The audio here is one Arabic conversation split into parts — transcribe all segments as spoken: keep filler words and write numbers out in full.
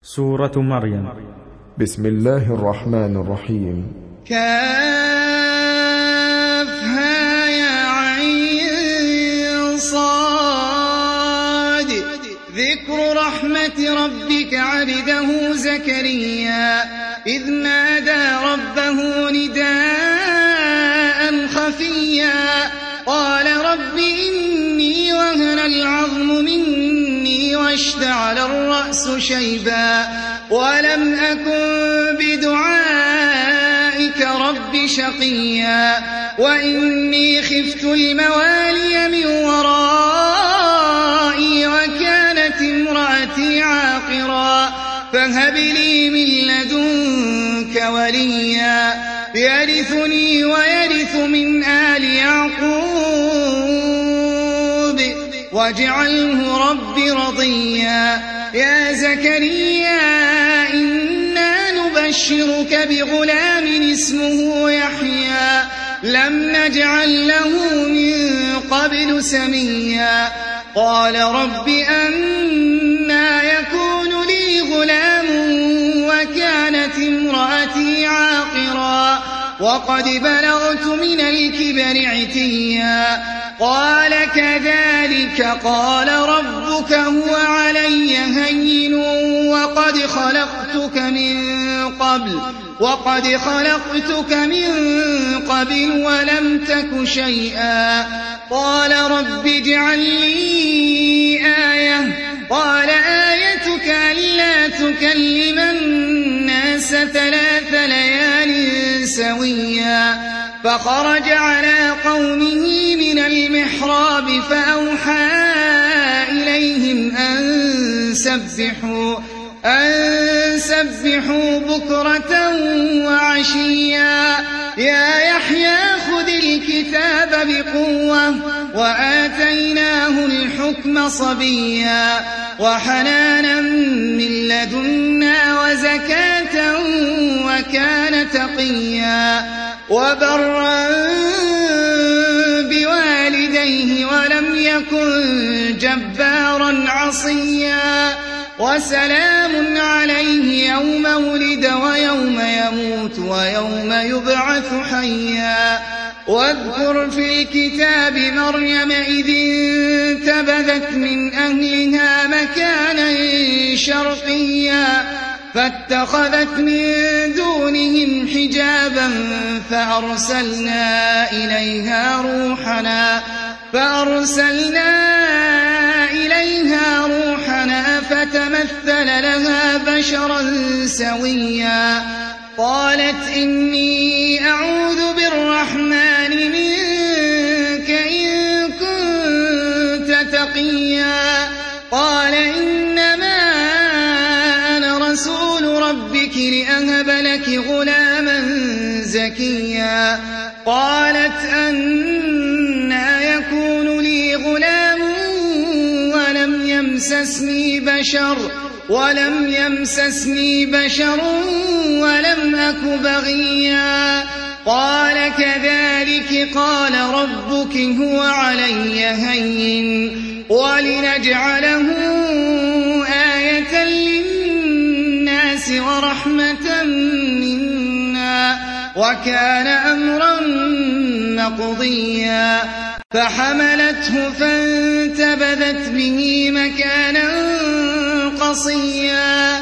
سورة مريم. بسم الله الرحمن الرحيم. كافها يا عين صاد. ذكر رحمة ربك عبده زكريا إذ نادى ربه نداء خفيا قال رب إني وهن العظم مني واشتعل الرأس شيبا ولم أكن بدعائك رب شقيا وإني خفت الموالي من ورائي وكانت امرأتي عاقرا فهب لي من لدنك وليا يرثني ويرث من آل يعقوب واجعله رب رضيا. يا زكريا إنا نبشرك بغلام اسمه يحيى لم نجعل له من قبل سميا قال رب أنى يكون لي غلام وكانت امرأتي عاقرا وقد بلغت من الكبر عتيا قال كذلك قال ربك هو علي هين وقد خلقتك من قبل وقد خلقتك من قبل ولم تك شيئا قال رب اجعل لي آية قال آيتك ألا تكلم الناس ثلاث ليال سويا فخرج على قومه من المحراب فأوحى إليهم أن سبحوا أن سبحوا بكرة وعشيا يا يحيى خذ الكتاب بقوة وآتيناه الحكم صبيا وحنانا من لدنا وزكاة وكان تقيا وبرا بوالديه ولم يكن جبارا عصيا وسلام عليه يوم ولد ويوم يموت ويوم يبعث حيا. واذكر في الكتاب مريم إذ انتبذت من أهلها مكانا شرقيا فاتخذت من دونهم حجابا فأرسلنا إليها روحنا فأرسلنا إليها روحنا فتمثل لها بشرا سويا قالت إني أعوذ بالرحمن منك إن كنت تقيا قال إنما أنا رسول ربك لأهب لك غلاما زكيا قالت أنى يكون لي غلام ولم يمسسني بشر ولم يمسسني بشر ولم أك بغيا قال كذلك قال ربك هو علي هين ولنجعله آية للناس ورحمة منا وكان أمرا مقضيا فحملته فانتبذت به مكانا قصيا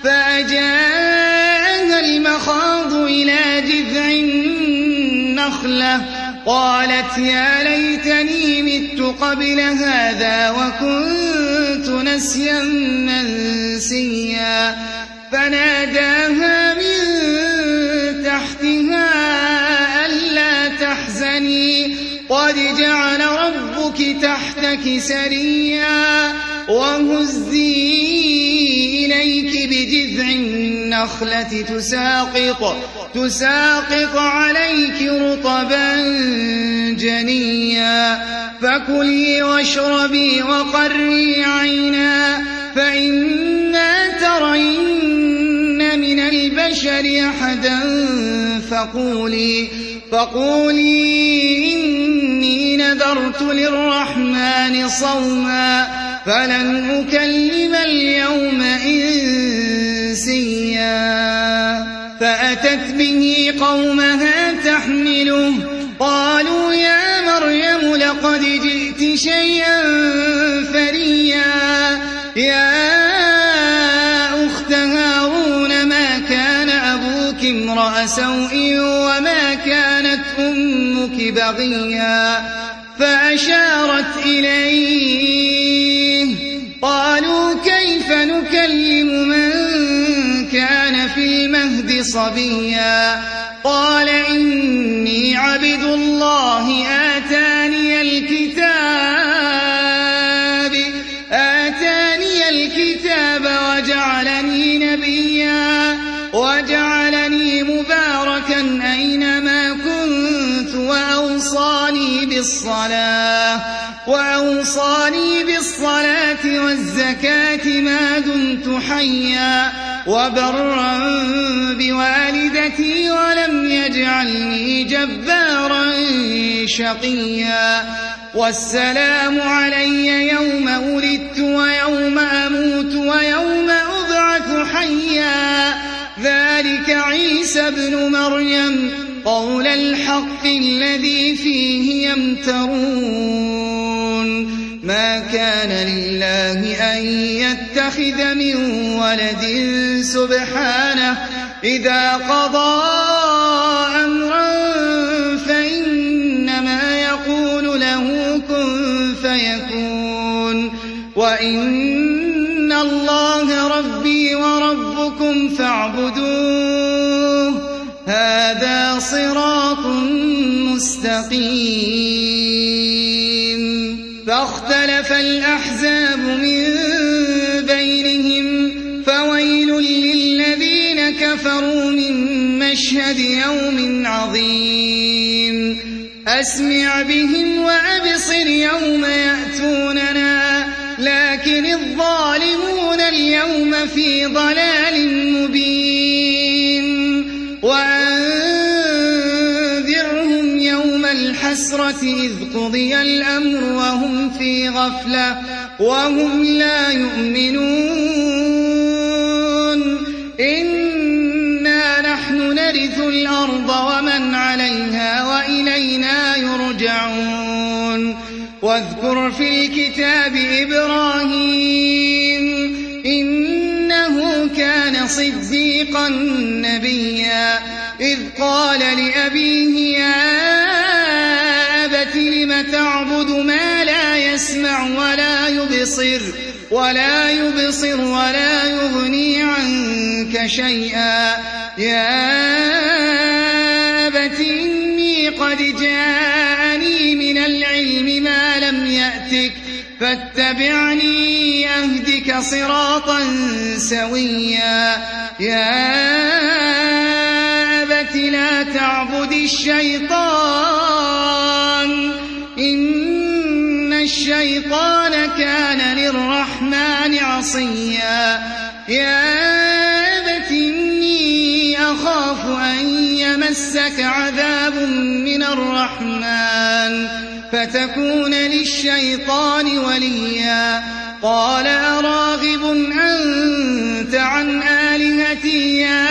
فأجاءها المخاض إلى جذع النخلة قالت يا ليتني مت قبل هذا وكنت نسيا منسيا فناداها من تحتها ألا تحزني قد جعل ربك تحتك سريا وهزي إليك بجذع النخلة تساقط تساقط عليك رطبا جنيا فكلي واشربي وقري عينا فإما ترين من البشر أحدا فقولي فقولي إني نذرت للرحمن صوما فلن أكلم اليوم إنسيا فأتت به قومها تحمله قالوا يا مريم لقد جئت شيئا فريا يا أخت هارون ما كان أبوك امرأ سوء وما كانت أمك بغيا فأشارت إليه قالوا كيف نكلم من كان في المهد صبيا قال إني عبد الله آتاني الكتاب آتاني الكتاب وجعلني نبيا وجعلني مباركا أينما كنت وأوصاني بالصلاة وأوصاني بالصلاة والزكاة ما دمت حيا وبرا بوالدتي ولم يجعلني جبارا شقيا والسلام علي يوم ولدت ويوم أموت ويوم أبعث حيا ذلك عيسى ابن مريم قول الحق الذي فيه يمترون ما كان لله أن يتخذ من ولد سبحانه إذا قضى أمرا فإنما يقول له كن فيكون وإن الله ربي وربكم فاعبدوه هذا صراط مستقيم فاختلف الأحزاب من بينهم فويل للذين كفروا من مشهد يوم عظيم أسمع بهم وأبصر يوم يأتوننا لكن الظالمون اليوم في ضلال مبين وأنذرهم يوم الحسرة إذ قضي الأمر وهم في غفلة وهم لا يؤمنون إنا نحن نرث الأرض ومن عليها وإلينا يرجعون واذكر في الكتاب إبراهيم إنه كان صديقا نبيا إذ قال لأبيه يا أبت لم تعبد ما لا يسمع ولا يبصر ولا يبصر ولا يغني عنك شيئا يا أبت إني قد جاءني من العلم ما لم يأتك فاتبعني أهدك صراطا سويا يا أبت لا تعبد الشيطان إن الشيطان كان للرحمن عصيا يا أبت إني أخاف أن يمسك عذاب من الرحمن فتكون للشيطان وليا قال أراغب أنت عن آلهتي يا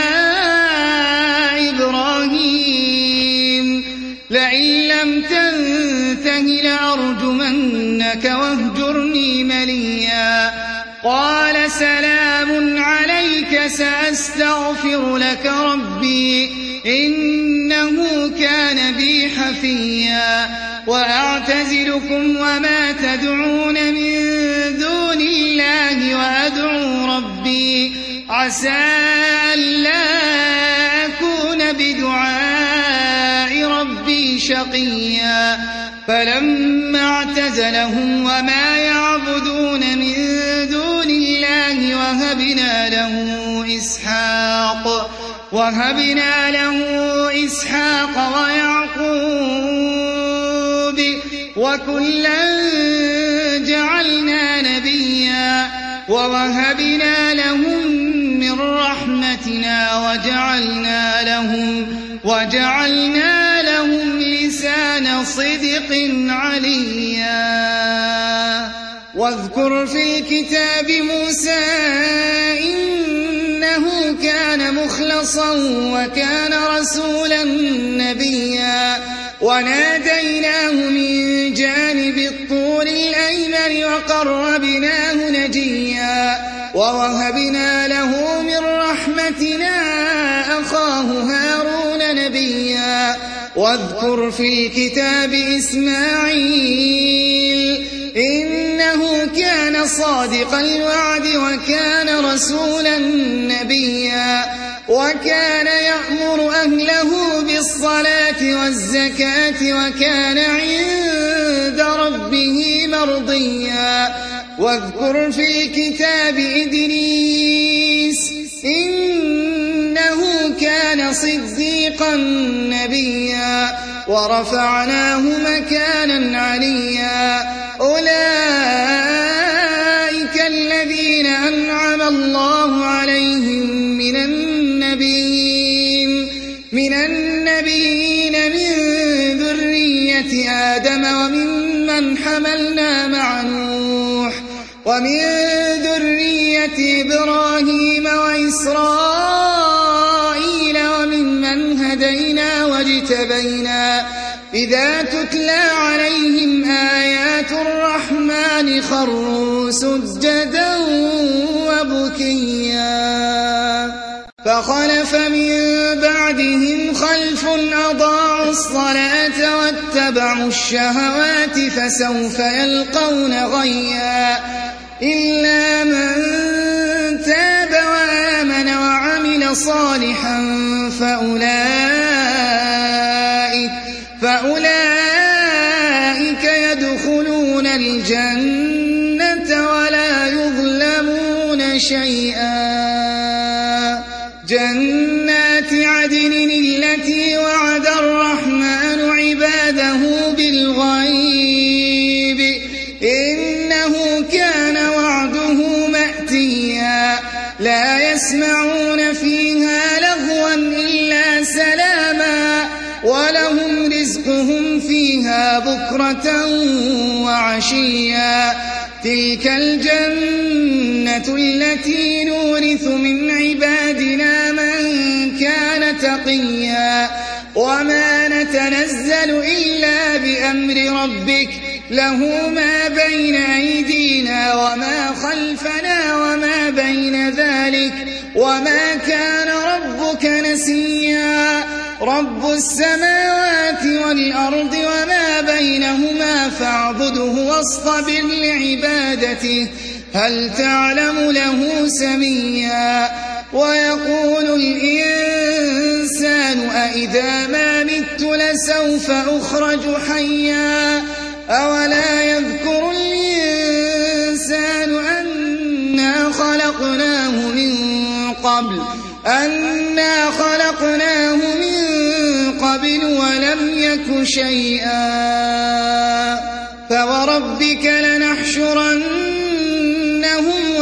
إبراهيم لئن لم تنته لأرجمنك واهجرني مليا قال سلام عليك سأستغفر لك ربي إنه كان بي حفيا وأعتزلكم وما تدعون من دون الله وأدعو ربي عسى ألا أكون بدعاء ربي شقيا فلما اعتزلهم وما يعبدون من دون الله وهبنا له إسحاق وهبنا له إسحاق ويعقوب وكلا جعلنا نبيا ووهبنا لهم من رحمتنا وجعلنا لهم وجعلنا لهم لسان صدق عليا واذكر في الكتاب موسى إنه كان مخلصا وكان رسولا نبيا وناديناه من جانب الطور الأيمن وقربناه نجيا ووهبنا له من رحمتنا أخاه هارون نبيا واذكر في الكتاب إسماعيل إنه كان صادق الوعد وكان رسولا نبيا وكان يأمر أهله بالصلاة والزكاة وكان عند ربه مرضيا واذكر في الكتاب إدريس إنه كان صديقا نبيا ورفعناه مكانا عليا أولئك الذين أنعم الله عليهم من النبيين من النبيين من ذرية آدم وممن حملنا مع نوح ومن ذرية إبراهيم وإسرائيل وممن هدينا واجتبينا إذا تتلى عليهم آيات الرحمن خروا سجدا وبكيا فخلف من بعدهم خلف أضاعوا الصلاة واتبعوا الشهوات فسوف يلقون غيا إلا من تاب وآمن وعمل صالحا فأولئك فأولئك يدخلون الجنة ولا يظلمون شيئا جنات عدن التي وعد الرحمن عباده بالغيب إنه كان وعده مأتيا لا يسمعون فيها لغوا إلا سلاما ولهم رزقهم فيها بكرة وعشيا تلك الجنة التي نورث من عبادنا من كان تقيا وما نتنزل إلا بأمر ربك له ما بين أيدينا وما خلفنا وما بين ذلك وما كان ربك نسيا رب السماوات والأرض وما بينهما فاعبده واصطبر لعبادته هل تعلم له سميا ويقول الإنسان أإذا ما مت لسوف أخرج حيا أولا يذكر الإنسان أنا خلقناه من قبل أنا خلقناه من قبل ولم يك شيئا فوربك لنحشرنهم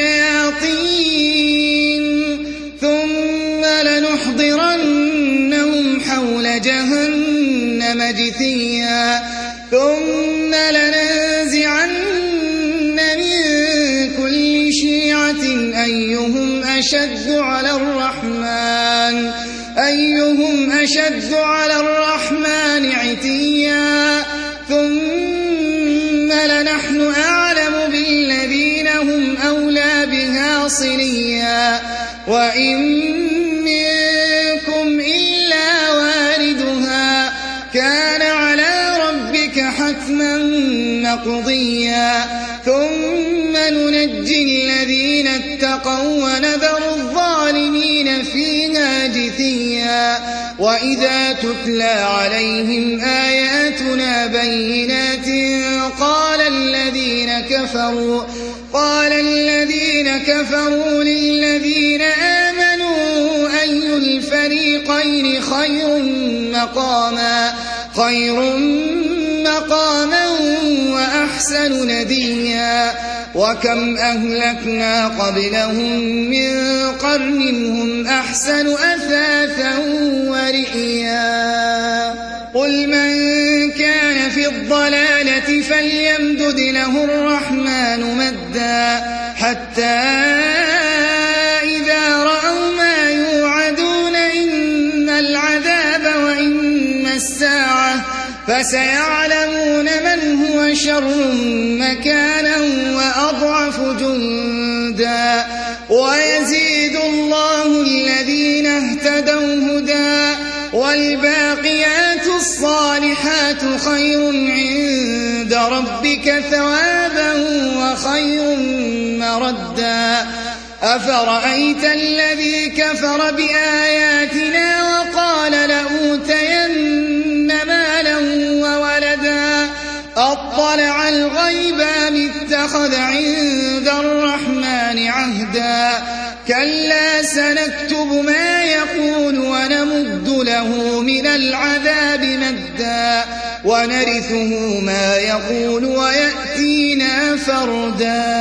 والشياطين ثم لنحضرنهم حول جهنم جثيا ثم لننزعن من كل شيعة أيهم أشد على الرحمن أيهم أشد على الرحمن عتيا ثم لنحن أعلم بالذين هم أولى بها صليا وإن منكم إلا واردها كان على ربك حتما مقضيا ثم ننجي الذين اتقوا ونذر الظالمين فيها جثيا وإذا تتلى عليهم آياتنا بينات قال الذين كفروا قال الذين كفروا للذين آمنوا أي الفريقين خير مقاما خير مقاما وأحسن نديا وكم أهلكنا قبلهم من قرن هم أحسن أثاثا ورئيا قل من كان في الضلالة فليمدد له الرحمن مدا حتى إذا رأوا ما يوعدون فسيعلمون من هو شر مكانا وأضعف جندا ويزيد الله الذين اهتدوا هدى والباقيات الصالحات خير عند ربك ثوابا وخير مردا أفرأيت الذي كفر بآياتنا وقال لأوتين مالا وولدا أطلع الغيب أم اتخذ عند الرحمن عهدا كلا سنكتب ما يقول ونمد له من العذاب مدا ونرثه ما يقول ويأتينا فردا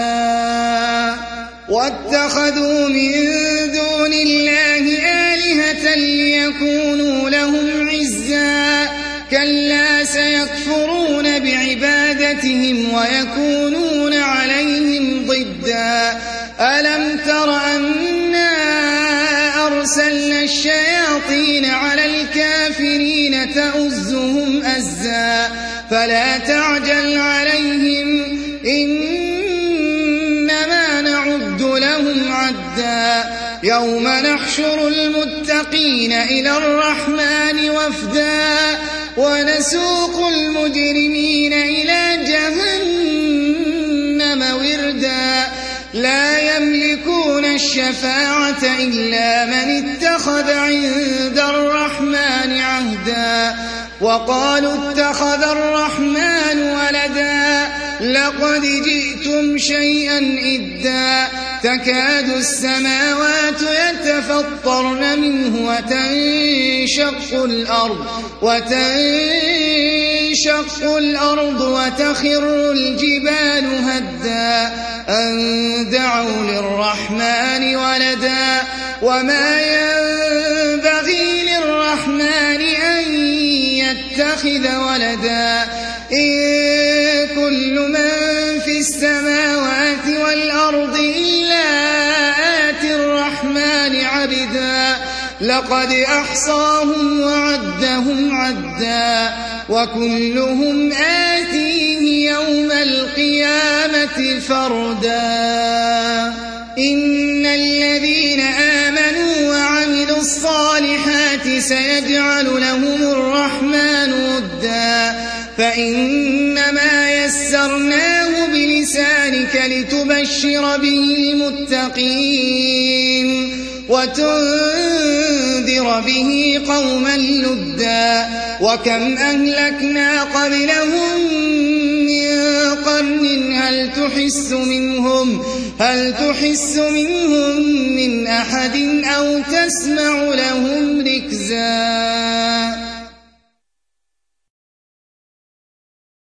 واتخذوا من دون الله آلهة ليكونوا لهم عزا كلا سيكفرون بعبادتهم ويكونون عليهم ضدا ألم تر أنا أرسلنا الشياطين على الكافرين تؤزهم أزا فلا تعجل عليهم إنما نعد لهم عدا يوم نحشر المتقين إلى الرحمن وفدا ونسوق المجرمين إلى جهنم وردا لا يملكون الشفاعة إلا من اتخذ عند الرحمن عهدا وقالوا اتخذ الرحمن ولدا لقد جئتم شيئا إدا تكاد السماوات يتفطرن منه وتنشق الأرض وتنشق الأرض وتخر الجبال هدا أن دعوا للرحمن ولدا وما ينبغي للرحمن أن يتخذ ولدا إن كل من في السماوات والأرض إلا آتي الرحمن عبدا لقد أحصاهم وعدهم عدا وكلهم آتيه يوم القيامة فردا إن الذين آمنوا وعملوا الصالحات سيجعل لهم الرحمن ودا فإنما يسرناه بلسانك لتبشر به المتقين وتنذر به قوما لدا وكم أهلكنا قبلهم من قرن هل تحس منهم هل تحس منهم من أحد أو تسمع له